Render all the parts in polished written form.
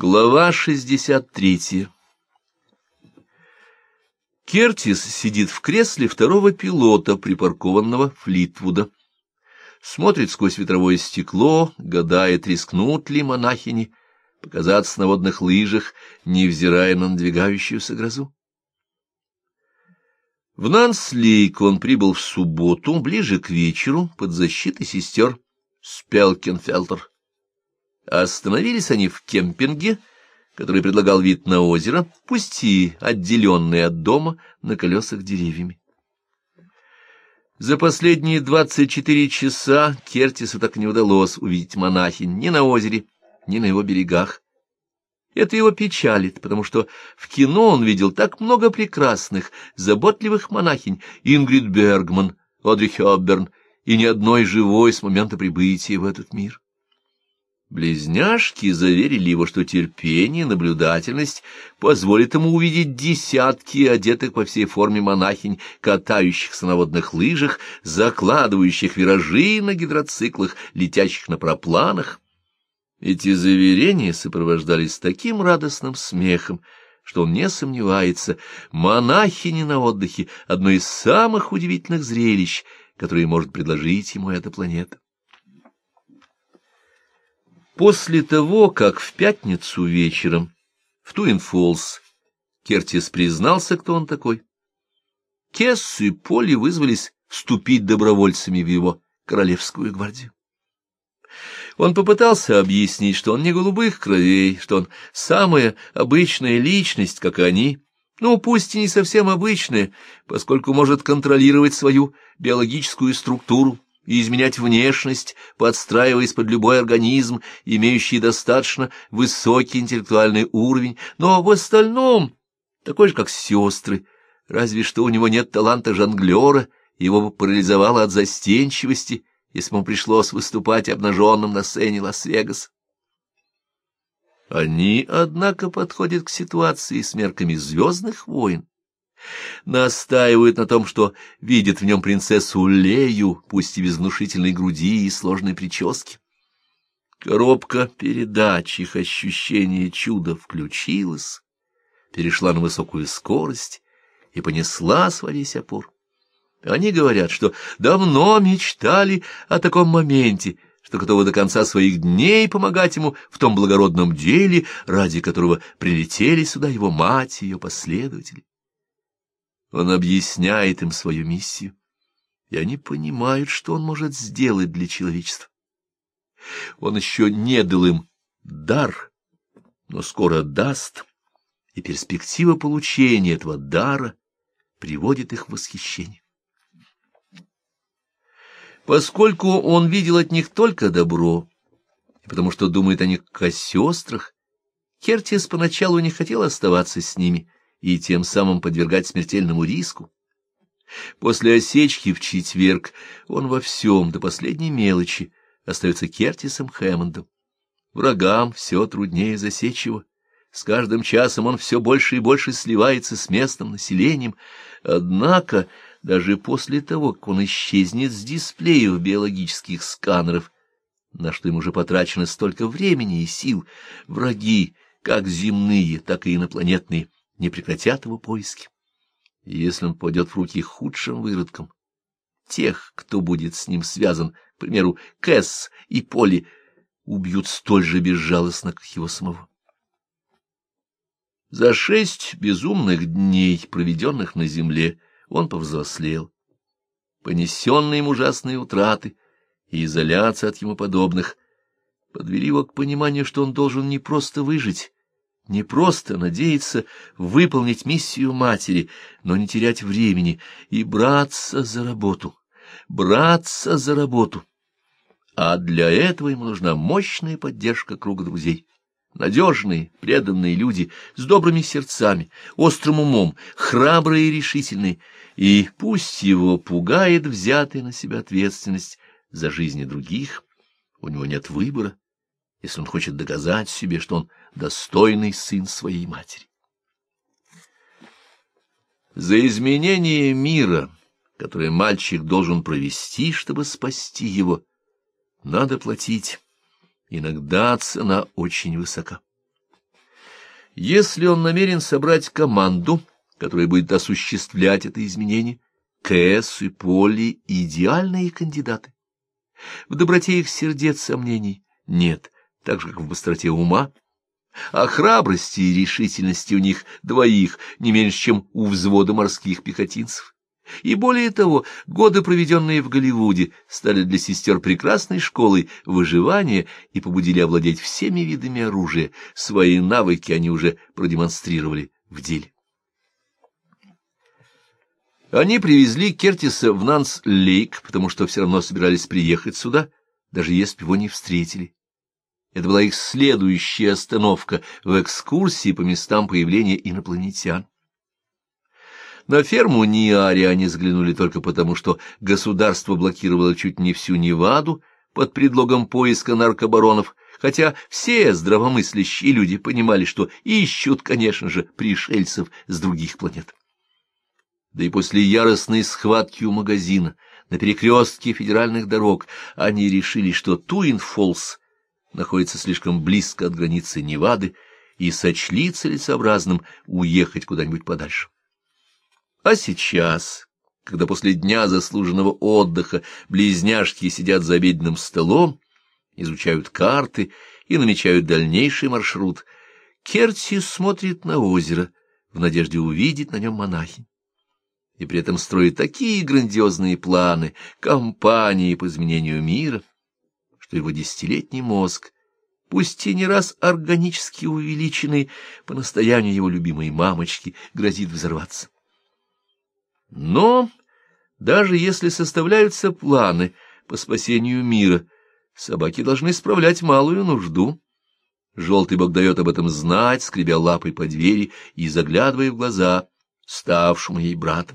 Глава 63. Кертис сидит в кресле второго пилота, припаркованного Флитвуда. Смотрит сквозь ветровое стекло, гадает, рискнут ли монахини показаться на водных лыжах, невзирая на надвигающуюся грозу. В Нанслейк он прибыл в субботу, ближе к вечеру, под защитой сестер Спелкенфелтер. Остановились они в кемпинге, который предлагал вид на озеро, пусть и отделенный от дома на колесах деревьями. За последние 24 часа Кертису так и не удалось увидеть монахинь ни на озере, ни на его берегах. Это его печалит, потому что в кино он видел так много прекрасных, заботливых монахинь: Ингрид Бергман, Одри Хёбберн, и ни одной живой с момента прибытия в этот мир. Близняшки заверили его, что терпение и наблюдательность позволят ему увидеть десятки одетых по всей форме монахинь, катающихся на водных лыжах, закладывающих виражи на гидроциклах, летящих на парапланах. Эти заверения сопровождались таким радостным смехом, что он не сомневается, монахини на отдыхе — одно из самых удивительных зрелищ, которые может предложить ему эта планета. После того, как в пятницу вечером в Туин-Фоллс Кертис признался, кто он такой, Кесс и Полли вызвались вступить добровольцами в его королевскую гвардию. Он попытался объяснить, что он не голубых кровей, что он самая обычная личность, как и они, но пусть и не совсем обычная, поскольку может контролировать свою биологическую структуру и изменять внешность, подстраиваясь под любой организм, имеющий достаточно высокий интеллектуальный уровень, но в остальном такой же, как сестры, разве что у него нет таланта жонглера, его бы парализовало от застенчивости, если бы ему пришлось выступать обнаженным на сцене Лас-Вегаса. Они, однако, подходят к ситуации с мерками «Звездных войн». Настаивают на том, что видят в нем принцессу Лею, пусть и без внушительной груди и сложной прически. Коробка передач, их ощущение чуда включилась, перешла на высокую скорость и понеслась во весь опор. Они говорят, что давно мечтали о таком моменте, что готовы до конца своих дней помогать ему в том благородном деле, ради которого прилетели сюда его мать и ее последователи. Он объясняет им свою миссию, и они понимают, что он может сделать для человечества. Он еще не дал им дар, но скоро даст, и перспектива получения этого дара приводит их в восхищение. Поскольку он видел от них только добро, и потому что думает о них как о сестрах, Кертис поначалу не хотел оставаться с ними и тем самым подвергать смертельному риску. После осечки в четверг он во всем, до последней мелочи, остается Кертисом Хэммондом. Врагам все труднее засечь его. С каждым часом он все больше и больше сливается с местным населением. Однако, даже после того, как он исчезнет с дисплеев биологических сканеров, на что им уже потрачено столько времени и сил, враги, как земные, так и инопланетные, не прекратят его поиски. И если он попадет в руки худшим выродкам, тех, кто будет с ним связан, к примеру, Кэс и Полли, убьют столь же безжалостно, как его самого. За 6 безумных дней, проведенных на земле, он повзрослел. Понесенные им ужасные утраты и изоляция от ему подобных подвели его к пониманию, что он должен не просто выжить, не просто надеяться выполнить миссию матери, но не терять времени и браться за работу, А для этого ему нужна мощная поддержка круга друзей. Надежные, преданные люди с добрыми сердцами, острым умом, храбрые и решительные, и пусть его пугает взятая на себя ответственность за жизни других, у него нет выбора, если он хочет доказать себе, что он достойный сын своей матери. За изменение мира, которое мальчик должен провести, чтобы спасти его, надо платить. Иногда цена очень высока. Если он намерен собрать команду, которая будет осуществлять это изменение, Кэс и Полли — идеальные кандидаты. В доброте их сердец сомнений нет, так же, как в быстроте ума, а храбрости и решительности у них двоих не меньше, чем у взвода морских пехотинцев. И более того, годы, проведенные в Голливуде, стали для сестер прекрасной школой выживания и побудили овладеть всеми видами оружия. Свои навыки они уже продемонстрировали в деле. Они привезли Кертиса в Нанс-Лейк, потому что все равно собирались приехать сюда, даже если бы его не встретили. Это была их следующая остановка в экскурсии по местам появления инопланетян. На ферму Ниари они взглянули только потому, что государство блокировало чуть не всю Неваду под предлогом поиска наркобаронов, хотя все здравомыслящие люди понимали, что ищут, конечно же, пришельцев с других планет. Да и после яростной схватки у магазина на перекрестке федеральных дорог они решили, что Туин-Фоллс находится слишком близко от границы Невады, и сочли целесообразным уехать куда-нибудь подальше. А сейчас, когда после дня заслуженного отдыха близняшки сидят за обеденным столом, изучают карты и намечают дальнейший маршрут, Кертис смотрит на озеро в надежде увидеть на нем монахинь. И при этом строит такие грандиозные планы, кампании по изменению мира, что его десятилетний мозг, пусть и не раз органически увеличенный по настоянию его любимой мамочки, грозит взорваться. Но даже если составляются планы по спасению мира, собаки должны справлять малую нужду. Желтый бог дает об этом знать, скребя лапой по двери и заглядывая в глаза ставшему ей братом.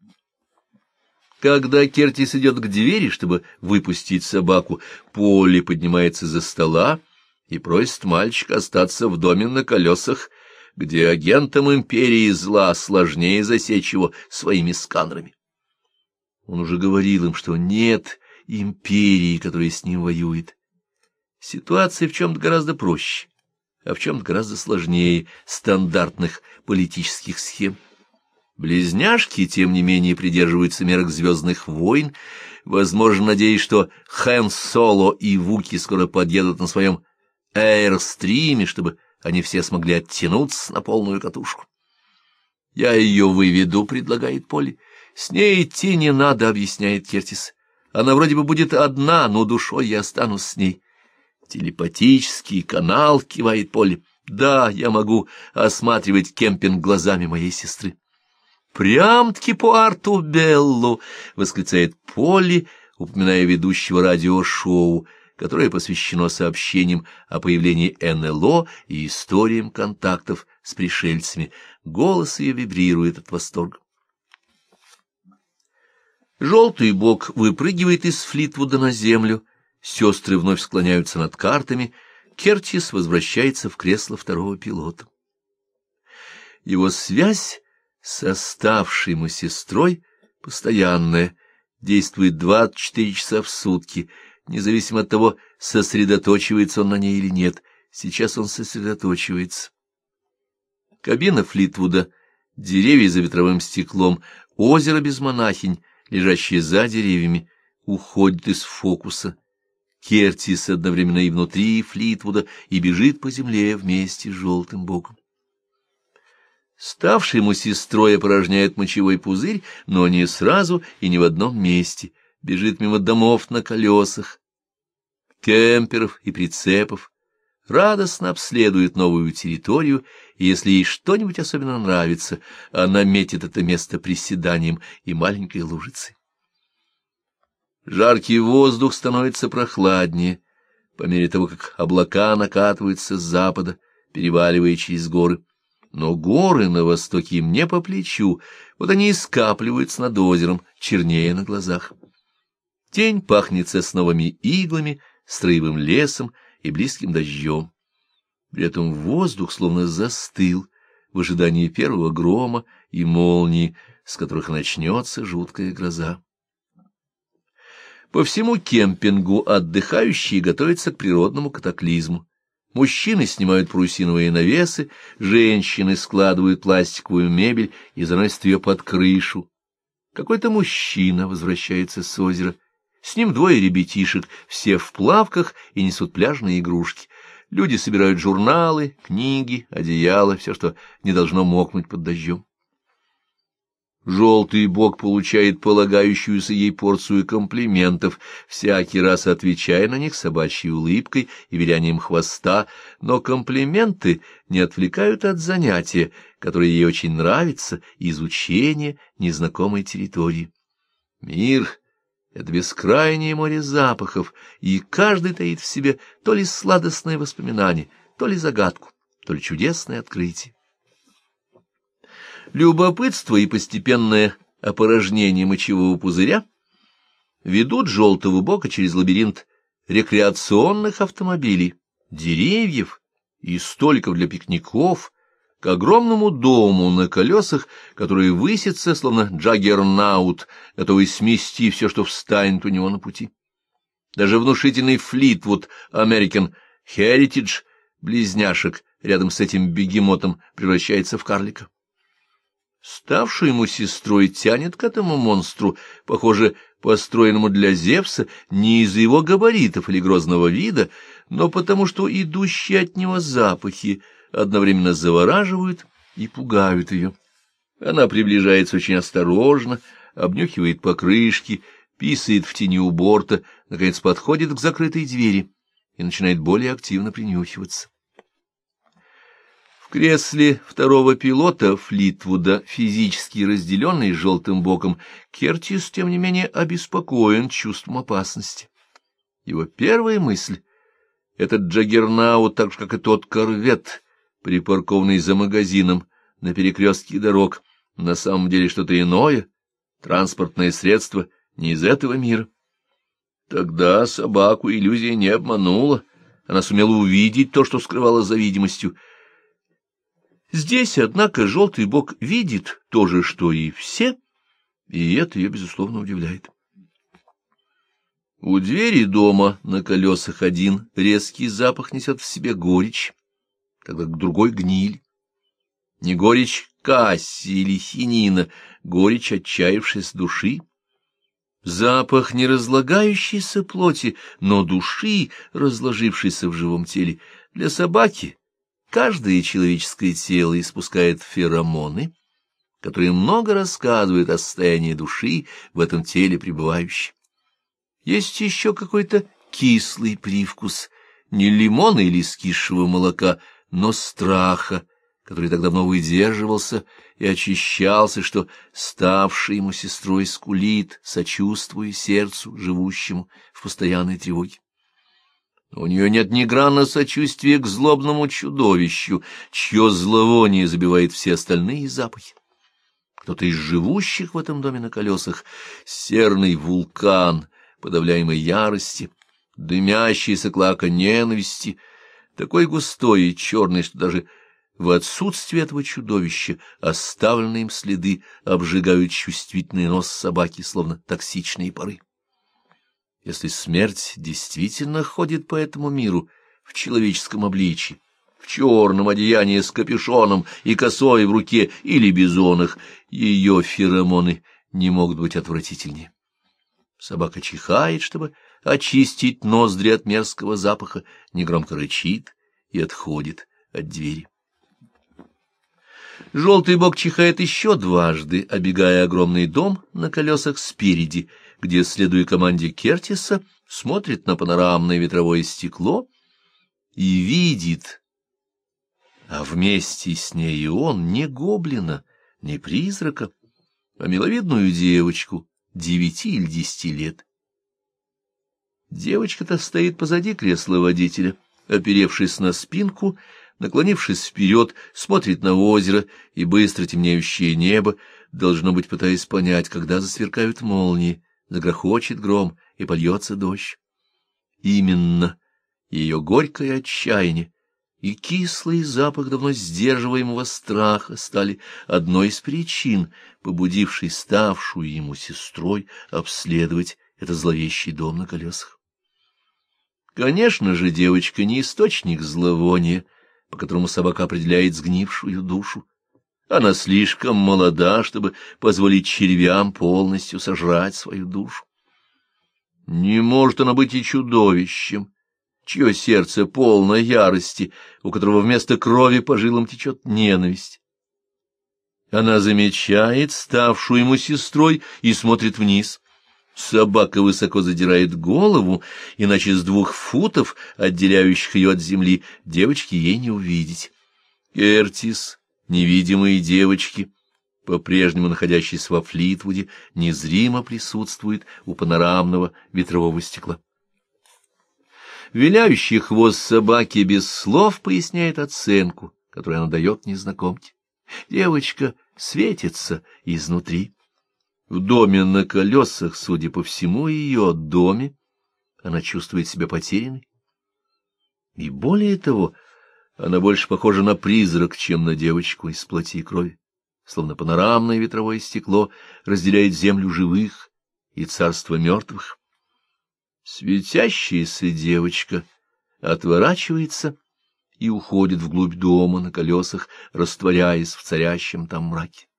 Когда Кертис идет к двери, чтобы выпустить собаку, Полли поднимается из-за стола и просит мальчика остаться в доме на колесах, где агентам империи зла сложнее засечь его своими сканерами. Он уже говорил им, что нет империи, которая с ним воюет. Ситуация в чем-то гораздо проще, а в чем-то гораздо сложнее стандартных политических схем. Близняшки, тем не менее, придерживаются мерок «Звездных войн», возможно, надеясь, что Хэн Соло и Вуки скоро подъедут на своем Эйрстриме, чтобы они все смогли оттянуться на полную катушку. «Я ее выведу», — предлагает Полли. «С ней идти не надо», — объясняет Кертис. «Она вроде бы будет одна, но душой я останусь с ней». «Телепатический канал», — кивает Полли. «Да, я могу осматривать кемпинг глазами моей сестры». «Прям-таки Пуэрто-Белло!» — восклицает Полли, упоминая ведущего радиошоу, которое посвящено сообщениям о появлении НЛО и историям контактов с пришельцами. Голос ее вибрирует от восторга. Желтый бог выпрыгивает из Флитвуда на землю, сестры вновь склоняются над картами, Кертис возвращается в кресло второго пилота. Его связь с оставшей ему сестрой постоянная, действует 24 часа в сутки, независимо от того, сосредоточивается он на ней или нет. Сейчас он сосредоточивается. Кабина Флитвуда, деревья за ветровым стеклом, озеро без монахинь, лежащее за деревьями, уходит из фокуса. Кертис одновременно и внутри Флитвуда, и бежит по земле вместе с желтым богом. Ставший ему сестрой опорожняет мочевой пузырь, но не сразу и не в одном месте. Бежит мимо домов на колесах, кемперов и прицепов, радостно обследует новую территорию, и если ей что-нибудь особенно нравится, она метит это место приседанием и маленькой лужицей. Жаркий воздух становится прохладнее, по мере того, как облака накатываются с запада, переваливая через горы. Но горы на востоке им не по плечу, вот они и скапливаются над озером, чернее на глазах. Тень пахнет сосновыми иглами, строевым лесом и близким дождем. При этом воздух словно застыл в ожидании первого грома и молнии, с которых начнется жуткая гроза. По всему кемпингу отдыхающие готовятся к природному катаклизму. Мужчины снимают парусиновые навесы, женщины складывают пластиковую мебель и заносят ее под крышу. Какой-то мужчина возвращается с озера. С ним двое ребятишек, все в плавках и несут пляжные игрушки. Люди собирают журналы, книги, одеяла, все, что не должно мокнуть под дождем. Желтый бок получает полагающуюся ей порцию комплиментов, всякий раз отвечая на них собачьей улыбкой и вилянием хвоста, но комплименты не отвлекают от занятия, которое ей очень нравится, изучения незнакомой территории. Мир — это бескрайнее море запахов, и каждый таит в себе то ли сладостное воспоминание, то ли загадку, то ли чудесное открытие. Любопытство и постепенное опорожнение мочевого пузыря ведут желтого бока через лабиринт рекреационных автомобилей, деревьев и столиков для пикников к огромному дому на колесах, который высится, словно джаггернаут, готовый смести все, что встанет у него на пути. Даже внушительный Флитвуд American Heritage близняшек рядом с этим бегемотом превращается в карлика. Ставшую ему сестрой тянет к этому монстру, похоже, построенному для Зевса, не из-за его габаритов или грозного вида, но потому что идущие от него запахи одновременно завораживают и пугают ее. Она приближается очень осторожно, обнюхивает покрышки, писает в тени у борта, наконец подходит к закрытой двери и начинает более активно принюхиваться. В кресле второго пилота Флитвуда, физически разделенный желтым боком, Кертис, тем не менее, обеспокоен чувством опасности. Его первая мысль — этот джаггернаут, так же, как и тот корвет, припаркованный за магазином на перекрестке дорог, на самом деле что-то иное, транспортное средство не из этого мира. Тогда собаку иллюзия не обманула, она сумела увидеть то, что скрывала за видимостью. Здесь, однако, желтый бок видит то же, что и все, и это ее, безусловно, удивляет. У двери дома на колесах один резкий запах несет в себе горечь, тогда к другой — гниль. Не горечь касси или хинина, горечь отчаявшейся души. Запах не разлагающейся плоти, но души, разложившейся в живом теле. Для собаки каждое человеческое тело испускает феромоны, которые много рассказывают о состоянии души в этом теле пребывающей. Есть еще какой-то кислый привкус, не лимона или скисшего молока, но страха, который так давно выдерживался и очищался, что ставший ему сестрой скулит, сочувствуя сердцу, живущему в постоянной тревоге. У нее нет ни грана сочувствия к злобному чудовищу, чье зловоние забивает все остальные запахи. Кто-то из живущих в этом доме на колесах — серный вулкан подавляемой ярости, дымящийся клака ненависти, такой густой и черный, что даже в отсутствие этого чудовища оставленные им следы обжигают чувствительный нос собаки, словно токсичные пары. Если смерть действительно ходит по этому миру в человеческом обличье, в черном одеянии с капюшоном и косой в руке или бизонах, ее феромоны не могут быть отвратительнее. Собака чихает, чтобы очистить ноздри от мерзкого запаха, негромко рычит и отходит от двери. Желтый бок чихает еще дважды, обегая огромный дом на колесах спереди, где, следуя команде Кертиса, смотрит на панорамное ветровое стекло и видит, а вместе с ней и он, не гоблина, не призрака, а миловидную девочку 9 или 10 лет. Девочка-то стоит позади кресла водителя, оперевшись на спинку, наклонившись вперед, смотрит на озеро и быстро темнеющее небо, должно быть, пытаясь понять, когда засверкают молнии, загрохочет гром и польется дождь. Именно ее горькое отчаяние и кислый запах давно сдерживаемого страха стали одной из причин, побудившей ставшую ему сестрой обследовать этот зловещий дом на колесах. Конечно же, девочка не источник зловония, по которому собака определяет сгнившую душу. Она слишком молода, чтобы позволить червям полностью сожрать свою душу. Не может она быть и чудовищем, чье сердце полно ярости, у которого вместо крови по жилам течет ненависть. Она замечает ставшую ему сестрой и смотрит вниз. Собака высоко задирает голову, иначе с 2 футов, отделяющих ее от земли, девочки ей не увидеть. Кертис, невидимые девочки, по-прежнему находящийся во Флитвуде, незримо присутствует у панорамного ветрового стекла. Виляющий хвост собаки без слов поясняет оценку, которую она дает незнакомке. Девочка светится изнутри. В доме на колесах, судя по всему, ее доме, она чувствует себя потерянной. И более того, она больше похожа на призрак, чем на девочку из плоти и крови, словно панорамное ветровое стекло разделяет землю живых и царство мертвых. Светящаяся девочка отворачивается и уходит вглубь дома на колесах, растворяясь в царящем там мраке.